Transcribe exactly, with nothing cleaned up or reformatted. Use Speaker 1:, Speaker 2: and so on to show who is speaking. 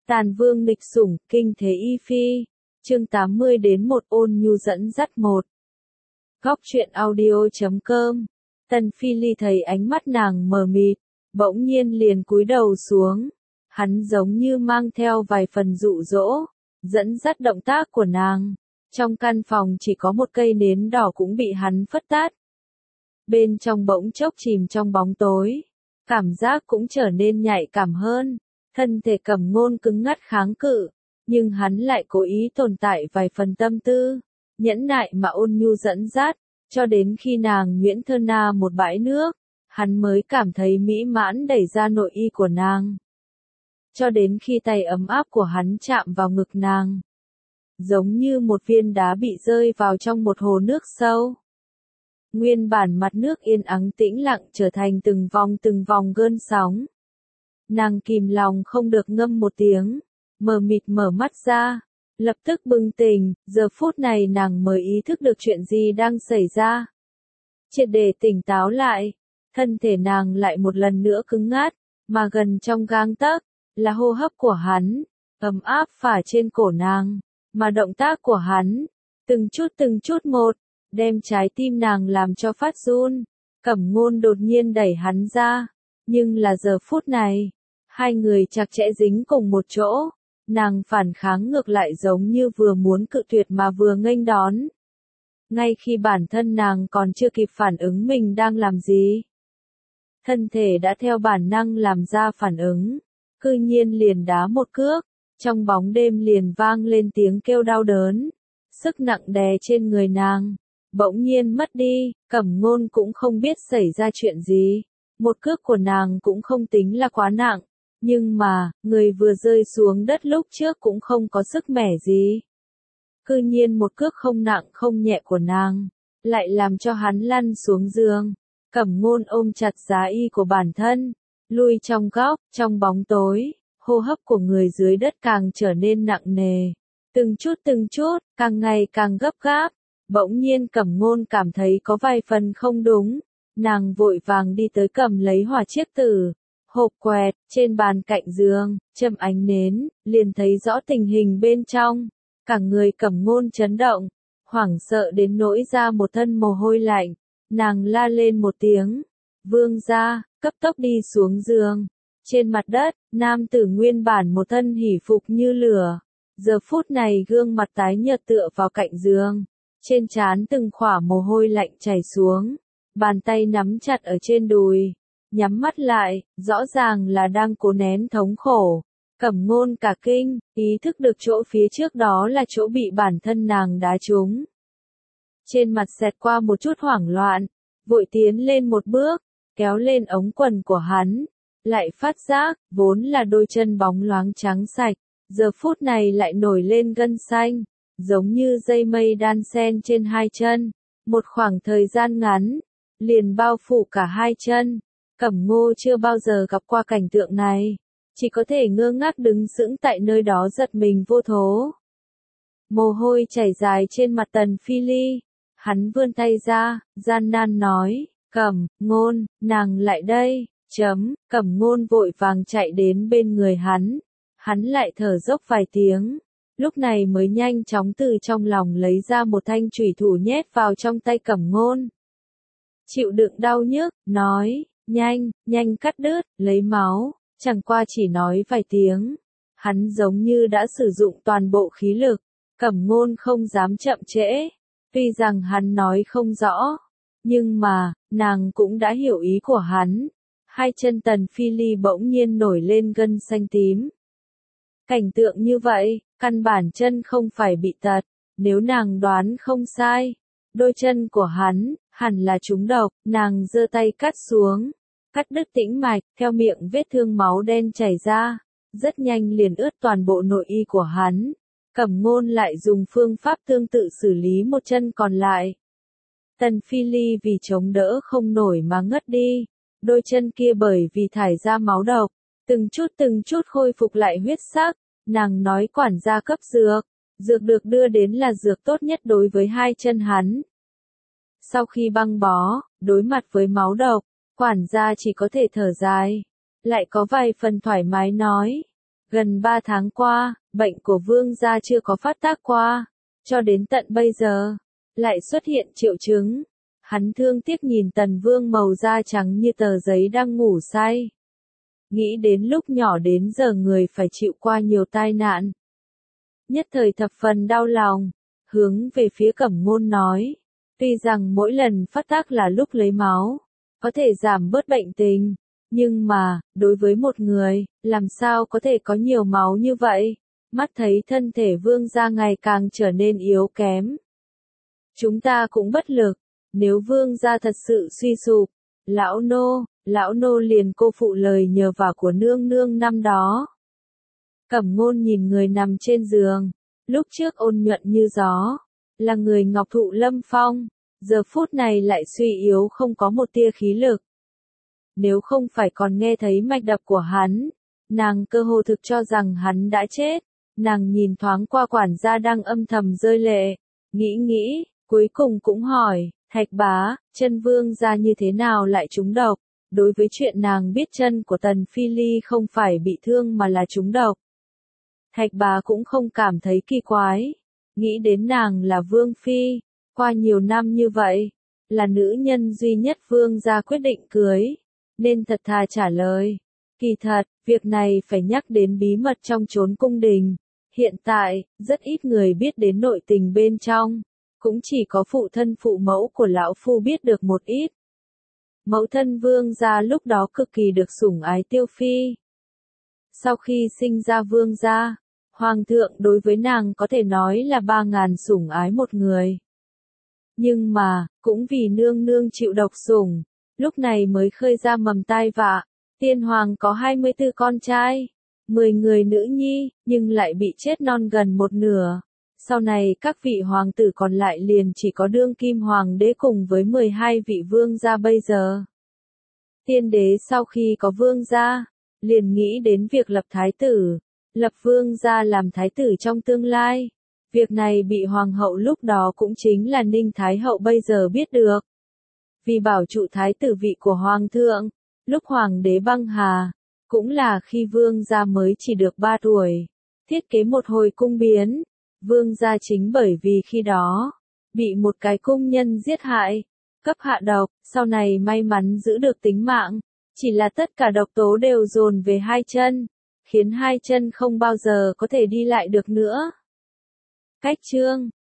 Speaker 1: Tàn vương nghịch sủng, kinh thế y phi. Chương tám mươi đến một ôn nhu dẫn dắt một. Góc truyện audio chấm com. Tần Phi Ly thấy ánh mắt nàng mờ mịt, bỗng nhiên liền cúi đầu xuống. Hắn giống như mang theo vài phần dụ dỗ, dẫn dắt động tác của nàng. Trong căn phòng chỉ có một cây nến đỏ cũng bị hắn phất tắt. Bên trong bỗng chốc chìm trong bóng tối, cảm giác cũng trở nên nhạy cảm hơn. Thân thể Cẩm Ngôn cứng ngắc kháng cự, nhưng hắn lại cố ý tồn tại vài phần tâm tư, nhẫn nại mà ôn nhu dẫn dắt, cho đến khi nàng nhuyễn thơ na một bãi nước, hắn mới cảm thấy mỹ mãn đẩy ra nội y của nàng. Cho đến khi tay ấm áp của hắn chạm vào ngực nàng, giống như một viên đá bị rơi vào trong một hồ nước sâu. Nguyên bản mặt nước yên ắng tĩnh lặng trở thành từng vòng từng vòng gợn sóng. Nàng kìm lòng không được ngâm một tiếng, mờ mịt mở mắt ra, lập tức bừng tỉnh, giờ phút này nàng mới ý thức được chuyện gì đang xảy ra. Triệt để tỉnh táo lại, thân thể nàng lại một lần nữa cứng ngắc, mà gần trong gang tấc là hô hấp của hắn, ấm áp phả trên cổ nàng, mà động tác của hắn, từng chút từng chút một, đem trái tim nàng làm cho phát run. Cẩm Ngôn đột nhiên đẩy hắn ra, nhưng là giờ phút này, hai người chặt chẽ dính cùng một chỗ, nàng phản kháng ngược lại giống như vừa muốn cự tuyệt mà vừa nghênh đón. Ngay khi bản thân nàng còn chưa kịp phản ứng mình đang làm gì, thân thể đã theo bản năng làm ra phản ứng, cư nhiên liền đá một cước, trong bóng đêm liền vang lên tiếng kêu đau đớn, sức nặng đè trên người nàng, bỗng nhiên mất đi. Cẩm Ngôn cũng không biết xảy ra chuyện gì, một cước của nàng cũng không tính là quá nặng. Nhưng mà, người vừa rơi xuống đất lúc trước cũng không có sức mẻ gì. Cư nhiên một cước không nặng không nhẹ của nàng, lại làm cho hắn lăn xuống giường. Cẩm Ngôn ôm chặt giá y của bản thân, lui trong góc, trong bóng tối, hô hấp của người dưới đất càng trở nên nặng nề. Từng chút từng chút, càng ngày càng gấp gáp. Bỗng nhiên Cẩm Ngôn cảm thấy có vài phần không đúng. Nàng vội vàng đi tới cầm lấy hỏa chiếc tử. Hộp quẹt, trên bàn cạnh giường, châm ánh nến, liền thấy rõ tình hình bên trong. Cả người Cẩm Ngôn chấn động, hoảng sợ đến nỗi ra một thân mồ hôi lạnh. Nàng la lên một tiếng, vương gia, cấp tốc đi xuống giường. Trên mặt đất, nam tử nguyên bản một thân hỉ phục như lửa. Giờ phút này gương mặt tái nhợt tựa vào cạnh giường. Trên trán từng khỏa mồ hôi lạnh chảy xuống. Bàn tay nắm chặt ở trên đùi. Nhắm mắt lại, rõ ràng là đang cố nén thống khổ. Cẩm Ngôn cả kinh, ý thức được chỗ phía trước đó là chỗ bị bản thân nàng đá trúng. Trên mặt xẹt qua một chút hoảng loạn, vội tiến lên một bước, kéo lên ống quần của hắn, lại phát giác, vốn là đôi chân bóng loáng trắng sạch, giờ phút này lại nổi lên gân xanh, giống như dây mây đan xen trên hai chân, một khoảng thời gian ngắn, liền bao phủ cả hai chân. Cẩm Ngô chưa bao giờ gặp qua cảnh tượng này, chỉ có thể ngơ ngác đứng sững tại nơi đó giật mình vô thố. Mồ hôi chảy dài trên mặt Tần Phi Ly, hắn vươn tay ra, gian nan nói, Cẩm Ngôn, nàng lại đây, chấm, Cẩm Ngôn vội vàng chạy đến bên người hắn, hắn lại thở dốc vài tiếng, lúc này mới nhanh chóng từ trong lòng lấy ra một thanh chủy thủ nhét vào trong tay Cẩm Ngôn. Chịu đựng đau nhức, nói, nhanh, nhanh cắt đứt, lấy máu, chẳng qua chỉ nói vài tiếng. Hắn giống như đã sử dụng toàn bộ khí lực, Cẩm Ngôn không dám chậm trễ. Tuy rằng hắn nói không rõ, nhưng mà, nàng cũng đã hiểu ý của hắn. Hai chân Tần Phi Ly bỗng nhiên nổi lên gân xanh tím. Cảnh tượng như vậy, căn bản chân không phải bị tật, nếu nàng đoán không sai. Đôi chân của hắn, hẳn là trúng độc, nàng giơ tay cắt xuống. Cắt đứt tĩnh mạch, theo miệng vết thương máu đen chảy ra, rất nhanh liền ướt toàn bộ nội y của hắn. Cẩm Ngôn lại dùng phương pháp tương tự xử lý một chân còn lại. Tần Phi Ly vì chống đỡ không nổi mà ngất đi, đôi chân kia bởi vì thải ra máu độc, từng chút từng chút khôi phục lại huyết sắc. Nàng nói quản gia cấp dược, dược được đưa đến là dược tốt nhất đối với hai chân hắn. Sau khi băng bó, đối mặt với máu độc, quản gia chỉ có thể thở dài, lại có vài phần thoải mái nói, Gần ba tháng qua, bệnh của vương gia chưa có phát tác qua, cho đến tận bây giờ, lại xuất hiện triệu chứng. Hắn thương tiếc nhìn tần vương màu da trắng như tờ giấy đang ngủ say. Nghĩ đến lúc nhỏ đến giờ người phải chịu qua nhiều tai nạn. Nhất thời thập phần đau lòng, hướng về phía Cẩm Ngôn nói, tuy rằng mỗi lần phát tác là lúc lấy máu, có thể giảm bớt bệnh tình, nhưng mà, đối với một người, làm sao có thể có nhiều máu như vậy? Mắt thấy thân thể vương gia ngày càng trở nên yếu kém. Chúng ta cũng bất lực, nếu vương gia thật sự suy sụp, lão nô, lão nô liền cô phụ lời nhờ vả của nương nương năm đó. Cẩm Ngôn nhìn người nằm trên giường, lúc trước ôn nhuận như gió, là người ngọc thụ lâm phong, giờ phút này lại suy yếu không có một tia khí lực. Nếu không phải còn nghe thấy mạch đập của hắn, nàng cơ hồ thực cho rằng hắn đã chết. Nàng nhìn thoáng qua quản gia đang âm thầm rơi lệ, nghĩ nghĩ, cuối cùng cũng hỏi, Thạch bá, chân vương gia như thế nào lại trúng độc? Đối với chuyện nàng biết chân của Tần Phi Ly không phải bị thương mà là trúng độc. Thạch bá cũng không cảm thấy kỳ quái, nghĩ đến nàng là vương phi, qua nhiều năm như vậy, là nữ nhân duy nhất vương gia quyết định cưới, nên thật thà trả lời. Kỳ thật, việc này phải nhắc đến bí mật trong chốn cung đình. Hiện tại, rất ít người biết đến nội tình bên trong, cũng chỉ có phụ thân phụ mẫu của lão phu biết được một ít. Mẫu thân vương gia lúc đó cực kỳ được sủng ái Tiêu Phi. Sau khi sinh ra vương gia, hoàng thượng đối với nàng có thể nói là ba ngàn sủng ái một người. Nhưng mà, cũng vì nương nương chịu độc sủng, lúc này mới khơi ra mầm tai vạ. Tiên hoàng có hai mươi tư con trai, mười người nữ nhi, nhưng lại bị chết non gần một nửa. Sau này các vị hoàng tử còn lại liền chỉ có đương kim hoàng đế cùng với mười hai vị vương gia bây giờ. Tiên đế sau khi có vương gia, liền nghĩ đến việc lập thái tử, lập vương gia làm thái tử trong tương lai. Việc này bị hoàng hậu lúc đó cũng chính là Ninh Thái hậu bây giờ biết được. Vì bảo trụ thái tử vị của hoàng thượng, lúc hoàng đế băng hà, cũng là khi vương gia mới chỉ được ba tuổi, thiết kế một hồi cung biến. Vương gia chính bởi vì khi đó, bị một cái cung nhân giết hại, cấp hạ độc, sau này may mắn giữ được tính mạng, chỉ là tất cả độc tố đều dồn về hai chân, khiến hai chân không bao giờ có thể đi lại được nữa. Cách chương